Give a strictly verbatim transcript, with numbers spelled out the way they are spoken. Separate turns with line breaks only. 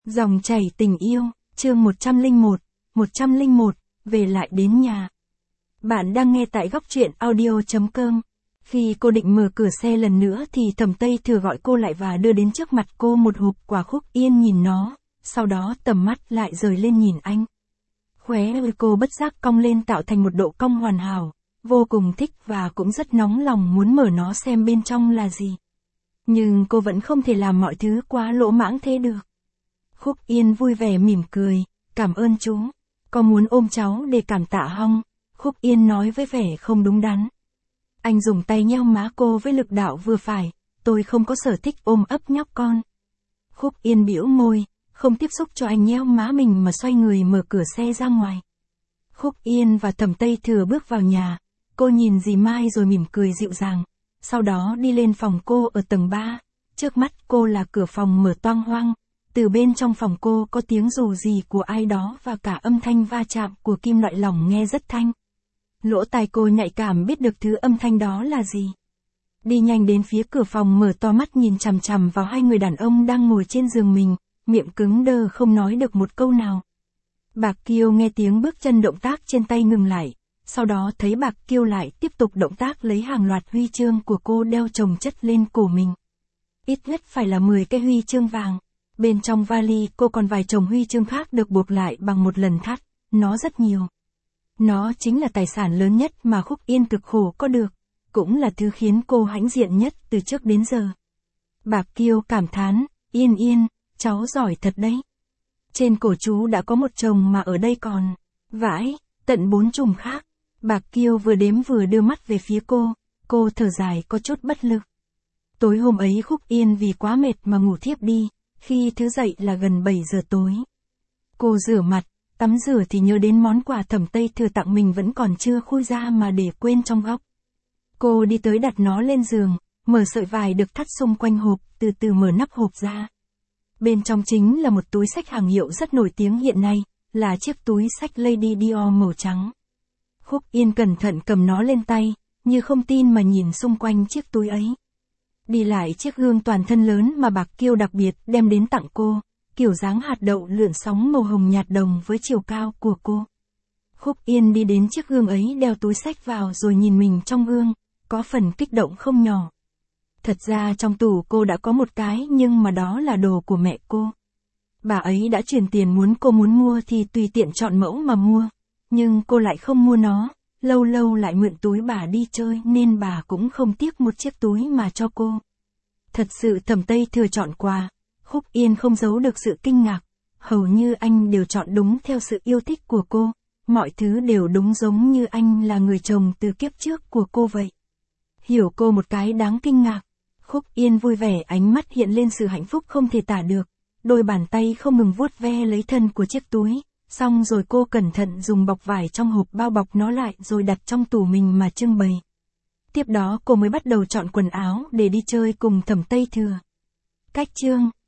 Dòng chảy tình yêu, chương một trăm lẻ một, một trăm lẻ một, về lại đến nhà. Bạn đang nghe tại góc truyện audio chấm com. Khi cô định mở cửa xe lần nữa thì Thẩm Tây Thừa gọi cô lại và đưa đến trước mặt cô một hộp quà. Khúc Yên nhìn nó, sau đó tầm mắt lại rời lên nhìn anh. Khóe môi cô bất giác cong lên tạo thành một độ cong hoàn hảo, vô cùng thích và cũng rất nóng lòng muốn mở nó xem bên trong là gì. Nhưng cô vẫn không thể làm mọi thứ quá lỗ mãng thế được. Khúc Yên vui vẻ mỉm cười, cảm ơn chú. Có muốn ôm cháu để cảm tạ không? Khúc Yên nói với vẻ không đúng đắn. Anh dùng tay nhéo má cô với lực đạo vừa phải, tôi không có sở thích ôm ấp nhóc con. Khúc Yên bĩu môi, không tiếp xúc cho anh nhéo má mình mà xoay người mở cửa xe ra ngoài. Khúc Yên và Thẩm Tây Thừa bước vào nhà, cô nhìn dì Mai rồi mỉm cười dịu dàng, sau đó đi lên phòng cô ở tầng ba, trước mắt cô là cửa phòng mở toang hoang. Từ bên trong phòng cô có tiếng rù rì của ai đó và cả âm thanh va chạm của kim loại lỏng nghe rất thanh. Lỗ tai cô nhạy cảm biết được thứ âm thanh đó là gì. Đi nhanh đến phía cửa phòng mở to mắt nhìn chằm chằm vào hai người đàn ông đang ngồi trên giường mình, miệng cứng đơ không nói được một câu nào. Bạc Kiêu nghe tiếng bước chân động tác trên tay ngừng lại, sau đó thấy Bạc Kiêu lại tiếp tục động tác lấy hàng loạt huy chương của cô đeo chồng chất lên cổ mình. Ít nhất phải là mười cái huy chương vàng. Bên trong vali cô còn vài chồng huy chương khác được buộc lại bằng một lần thắt, nó rất nhiều. Nó chính là tài sản lớn nhất mà Khúc Yên cực khổ có được, cũng là thứ khiến cô hãnh diện nhất từ trước đến giờ. Bạc Kiêu cảm thán, Yên Yên, cháu giỏi thật đấy. Trên cổ chú đã có một chồng mà ở đây còn, vãi, tận bốn chùm khác. Bạc Kiêu vừa đếm vừa đưa mắt về phía cô, cô thở dài có chút bất lực. Tối hôm ấy Khúc Yên vì quá mệt mà ngủ thiếp đi. Khi thứ dậy là gần bảy giờ tối. Cô rửa mặt, tắm rửa thì nhớ đến món quà Thẩm Tây Thừa tặng mình vẫn còn chưa khui ra mà để quên trong góc. Cô đi tới đặt nó lên giường, mở sợi vải được thắt xung quanh hộp, từ từ mở nắp hộp ra. Bên trong chính là một túi xách hàng hiệu rất nổi tiếng hiện nay, là chiếc túi xách Lady Dior màu trắng. Khúc Yên cẩn thận cầm nó lên tay, như không tin mà nhìn xung quanh chiếc túi ấy. Đi lại chiếc gương toàn thân lớn mà Bạc Kiêu đặc biệt đem đến tặng cô, kiểu dáng hạt đậu lượn sóng màu hồng nhạt đồng với chiều cao của cô. Khúc Yên đi đến chiếc gương ấy đeo túi xách vào rồi nhìn mình trong gương, có phần kích động không nhỏ. Thật ra trong tủ cô đã có một cái nhưng mà đó là đồ của mẹ cô. Bà ấy đã truyền tiền muốn cô muốn mua thì tùy tiện chọn mẫu mà mua, nhưng cô lại không mua nó. Lâu lâu lại mượn túi bà đi chơi nên bà cũng không tiếc một chiếc túi mà cho cô. Thật sự Thẩm Tây Thừa chọn quà, Khúc Yên không giấu được sự kinh ngạc, hầu như anh đều chọn đúng theo sự yêu thích của cô, mọi thứ đều đúng giống như anh là người chồng từ kiếp trước của cô vậy. Hiểu cô một cái đáng kinh ngạc, Khúc Yên vui vẻ ánh mắt hiện lên sự hạnh phúc không thể tả được, đôi bàn tay không ngừng vuốt ve lấy thân của chiếc túi. Xong rồi cô cẩn thận dùng bọc vải trong hộp bao bọc nó lại rồi đặt trong tủ mình mà trưng bày. Tiếp đó cô mới bắt đầu chọn quần áo để đi chơi cùng Thẩm Tây Thừa. Cách chương